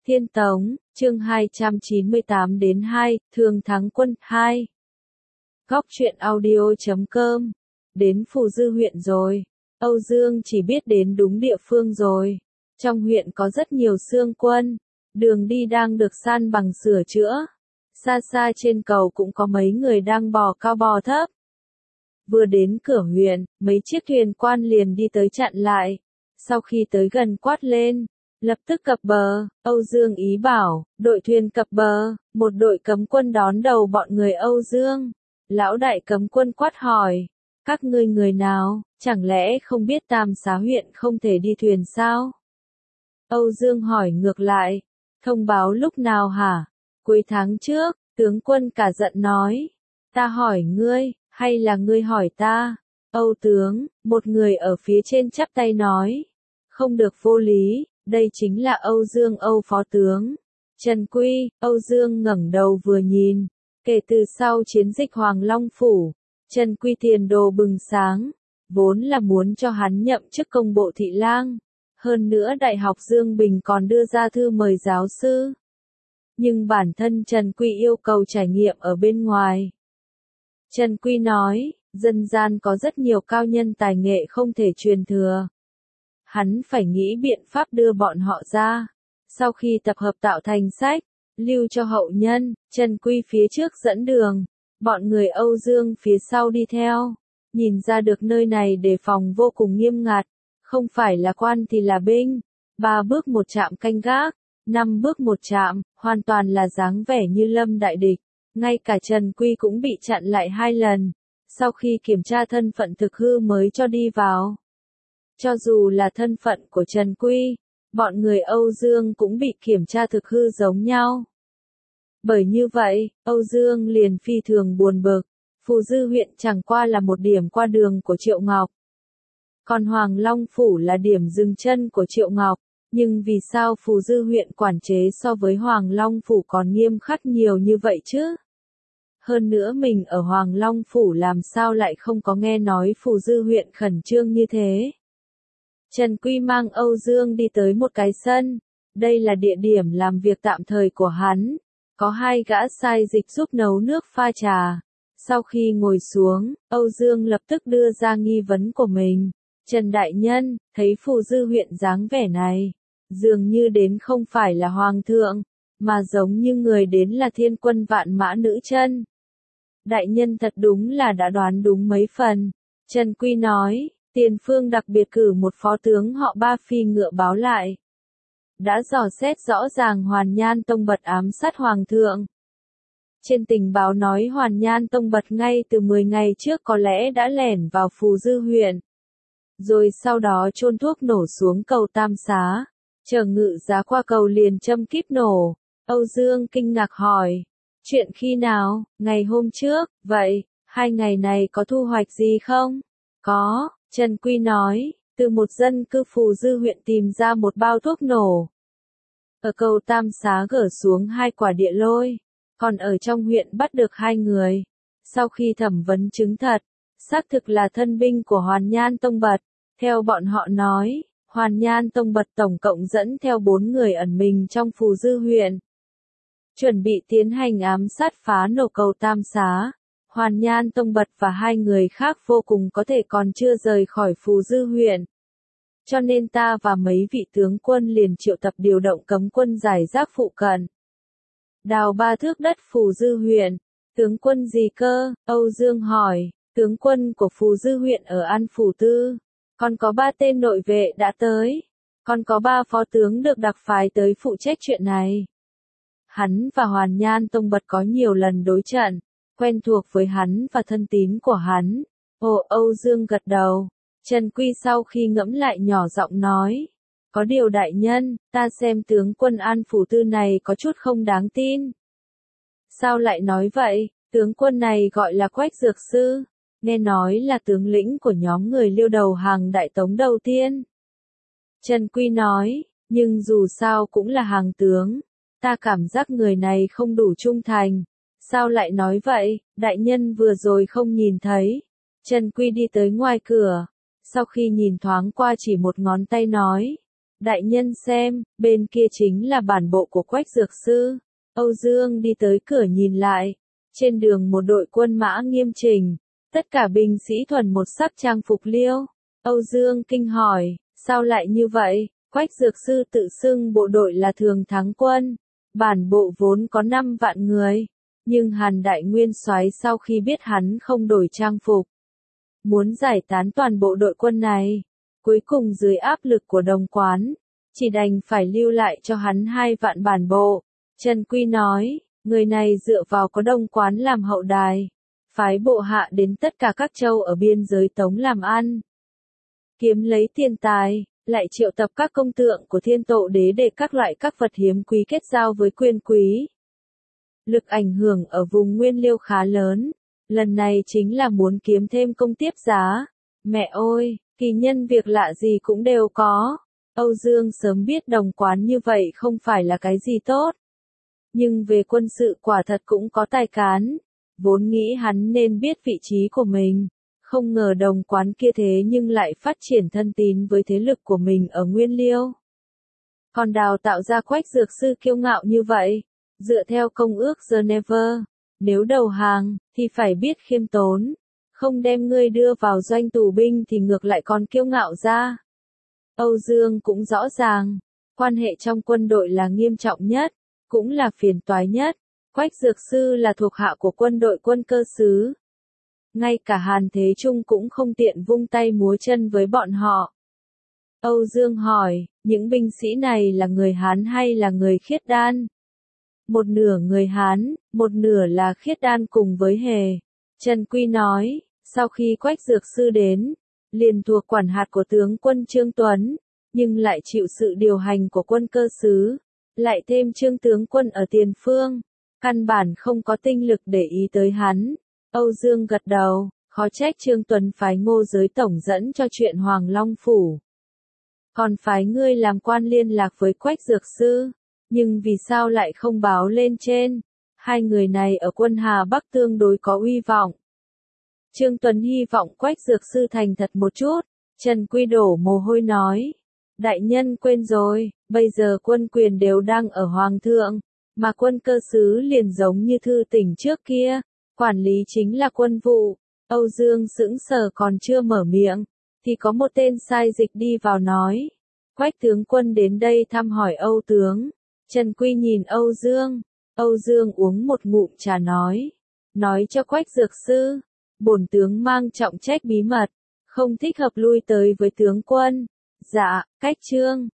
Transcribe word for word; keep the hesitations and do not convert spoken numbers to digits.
Thiên Tống, chương hai trăm chín mươi tám đến hai, Thường Thắng Quân hai. Góc truyện audio chấm com. Đến Phù Dư huyện rồi. Âu Dương chỉ biết đến đúng địa phương rồi. Trong huyện có rất nhiều xương quân. Đường đi đang được san bằng sửa chữa. Xa xa trên cầu cũng có mấy người đang bò cao bò thấp. Vừa đến cửa huyện, mấy chiếc thuyền quan liền đi tới chặn lại. Sau khi tới gần quát lên, lập tức cập bờ. Âu Dương ý bảo, đội thuyền cập bờ, một đội cấm quân đón đầu bọn người Âu Dương. Lão đại cấm quân quát hỏi, các ngươi người nào, chẳng lẽ không biết Tam Xá huyện không thể đi thuyền sao? Âu Dương hỏi ngược lại, thông báo lúc nào hả? Cuối tháng trước, tướng quân cả giận nói, ta hỏi ngươi, hay là ngươi hỏi ta? Âu tướng, một người ở phía trên chắp tay nói, không được vô lý, đây chính là Âu Dương Âu phó tướng. Trần Quy, Âu Dương ngẩng đầu vừa nhìn, kể từ sau chiến dịch Hoàng Long Phủ, Trần Quy tiền đồ bừng sáng, vốn là muốn cho hắn nhậm chức công bộ thị lang. Hơn nữa Đại học Dương Bình còn đưa ra thư mời giáo sư. Nhưng bản thân Trần Quy yêu cầu trải nghiệm ở bên ngoài. Trần Quy nói, dân gian có rất nhiều cao nhân tài nghệ không thể truyền thừa. Hắn phải nghĩ biện pháp đưa bọn họ ra. Sau khi tập hợp tạo thành sách, lưu cho hậu nhân, Trần Quy phía trước dẫn đường, bọn người Âu Dương phía sau đi theo. Nhìn ra được nơi này đề phòng vô cùng nghiêm ngặt, không phải là quan thì là binh. Ba bước một trạm canh gác, năm bước một trạm, hoàn toàn là dáng vẻ như lâm đại địch. Ngay cả Trần Quy cũng bị chặn lại hai lần, sau khi kiểm tra thân phận thực hư mới cho đi vào. Cho dù là thân phận của Trần Quy, bọn người Âu Dương cũng bị kiểm tra thực hư giống nhau. Bởi như vậy, Âu Dương liền phi thường buồn bực, Phù Dư huyện chẳng qua là một điểm qua đường của Triệu Ngọc. Còn Hoàng Long Phủ là điểm dừng chân của Triệu Ngọc, nhưng vì sao Phù Dư huyện quản chế so với Hoàng Long Phủ còn nghiêm khắc nhiều như vậy chứ? Hơn nữa mình ở Hoàng Long Phủ làm sao lại không có nghe nói Phù Dư huyện khẩn trương như thế? Trần Quy mang Âu Dương đi tới một cái sân, đây là địa điểm làm việc tạm thời của hắn, có hai gã sai dịch giúp nấu nước pha trà. Sau khi ngồi xuống, Âu Dương lập tức đưa ra nghi vấn của mình. Trần Đại Nhân, thấy Phù Dư huyện dáng vẻ này, dường như đến không phải là Hoàng thượng, mà giống như người đến là thiên quân vạn mã nữ chân. Đại Nhân thật đúng là đã đoán đúng mấy phần. Trần Quy nói, Tiền Phương đặc biệt cử một phó tướng họ Ba phi ngựa báo lại. Đã dò xét rõ ràng Hoàn Nhan Tông Bật ám sát Hoàng thượng. Trên tình báo nói Hoàn Nhan Tông Bật ngay từ mười ngày trước có lẽ đã lẻn vào Phù Dư huyện. Rồi sau đó chôn thuốc nổ xuống cầu Tam Xá. Chờ ngự giá qua cầu liền châm kíp nổ. Âu Dương kinh ngạc hỏi. Chuyện khi nào? Ngày hôm trước, vậy, hai ngày này có thu hoạch gì không? Có, Trần Quy nói, từ một dân cư Phù Dư huyện tìm ra một bao thuốc nổ. Ở cầu Tam Xá gỡ xuống hai quả địa lôi, còn ở trong huyện bắt được hai người. Sau khi thẩm vấn chứng thật, xác thực là thân binh của Hoàn Nhan Tông Bật. Theo bọn họ nói, Hoàn Nhan Tông Bật tổng cộng dẫn theo bốn người ẩn mình trong Phù Dư huyện. Chuẩn bị tiến hành ám sát phá nổ cầu Tam Xá. Hoàn Nhan Tông Bật và hai người khác vô cùng có thể còn chưa rời khỏi Phù Dư huyện. Cho nên ta và mấy vị tướng quân liền triệu tập điều động cấm quân giải rác phụ cận. Đào ba thước đất Phù Dư huyện. Tướng quân gì cơ? Âu Dương hỏi. Tướng quân của Phù Dư huyện ở An Phủ Tư. Còn có ba tên nội vệ đã tới. Còn có ba phó tướng được đặc phái tới phụ trách chuyện này. Hắn và Hoàn Nhan Tông Bật có nhiều lần đối trận, quen thuộc với hắn và thân tín của hắn. Ồ, Âu Dương gật đầu. Trần Quy sau khi ngẫm lại nhỏ giọng nói. Có điều đại nhân, ta xem tướng quân An Phủ Tư này có chút không đáng tin. Sao lại nói vậy? Tướng quân này gọi là Quách Dược Sư. Nghe nói là tướng lĩnh của nhóm người Liêu đầu hàng Đại Tống đầu tiên. Trần Quy nói, nhưng dù sao cũng là hàng tướng. Ta cảm giác người này không đủ trung thành. Sao lại nói vậy? Đại nhân vừa rồi không nhìn thấy. Trần Quy đi tới ngoài cửa. Sau khi nhìn thoáng qua chỉ một ngón tay nói. Đại nhân xem, bên kia chính là bản bộ của Quách Dược Sư. Âu Dương đi tới cửa nhìn lại. Trên đường một đội quân mã nghiêm chỉnh. Tất cả binh sĩ thuần một sắc trang phục liêu. Âu Dương kinh hỏi, sao lại như vậy? Quách Dược Sư tự xưng bộ đội là Thường Thắng Quân. Bản bộ vốn có năm vạn người. Nhưng Hàn Đại Nguyên Soái sau khi biết hắn không đổi trang phục, muốn giải tán toàn bộ đội quân này. Cuối cùng dưới áp lực của Đồng Quán, chỉ đành phải lưu lại cho hắn hai vạn bản bộ. Trần Quy nói, người này dựa vào có Đồng Quán làm hậu đài, phái bộ hạ đến tất cả các châu ở biên giới Tống làm ăn, kiếm lấy tiền tài, lại triệu tập các công tượng của Thiên Tộ Đế để các loại các vật hiếm quý kết giao với quyền quý. Lực ảnh hưởng ở vùng Nguyên Liêu khá lớn, lần này chính là muốn kiếm thêm công tiếp giá. Mẹ ơi, kỳ nhân việc lạ gì cũng đều có. Âu Dương sớm biết Đồng Quán như vậy không phải là cái gì tốt. Nhưng về quân sự quả thật cũng có tài cán. Vốn nghĩ hắn nên biết vị trí của mình. Không ngờ Đồng Quán kia thế nhưng lại phát triển thân tín với thế lực của mình ở Nguyên Liêu. Còn đào tạo ra Quách Dược Sư kiêu ngạo như vậy. Dựa theo công ước Geneva, nếu đầu hàng, thì phải biết khiêm tốn. Không đem ngươi đưa vào doanh tù binh thì ngược lại còn kiêu ngạo ra. Âu Dương cũng rõ ràng, quan hệ trong quân đội là nghiêm trọng nhất, cũng là phiền toái nhất. Quách Dược Sư là thuộc hạ của quân đội Quân Cơ Sứ. Ngay cả Hàn Thế Trung cũng không tiện vung tay múa chân với bọn họ. Âu Dương hỏi, những binh sĩ này là người Hán hay là người Khiết Đan? Một nửa người Hán, một nửa là Khiết Đan cùng với Hề. Trần Quy nói, sau khi Quách Dược Sư đến, liền thuộc quản hạt của tướng quân Trương Tuấn, nhưng lại chịu sự điều hành của Quân Cơ Sứ, lại thêm Trương tướng quân ở tiền phương, căn bản không có tinh lực để ý tới hắn. Âu Dương gật đầu, khó trách Trương Tuấn phái Ngô Giới tổng dẫn cho chuyện Hoàng Long Phủ. Còn phái ngươi làm quan liên lạc với Quách Dược Sư, nhưng vì sao lại không báo lên trên? Hai người này ở quân Hà Bắc tương đối có uy vọng. Trương Tuấn hy vọng Quách Dược Sư thành thật một chút. Trần Quy đổ mồ hôi nói, đại nhân quên rồi, bây giờ quân quyền đều đang ở Hoàng thượng, mà Quân Cơ Sứ liền giống như thư tỉnh trước kia, quản lý chính là quân vụ. Âu Dương sững sờ còn chưa mở miệng, thì có một tên sai dịch đi vào nói, Quách tướng quân đến đây thăm hỏi Âu tướng. Trần Quy nhìn Âu Dương, Âu Dương uống một ngụm trà nói, nói cho Quách Dược Sư, bổn tướng mang trọng trách bí mật, không thích hợp lui tới với tướng quân. Dạ, Cách Trương.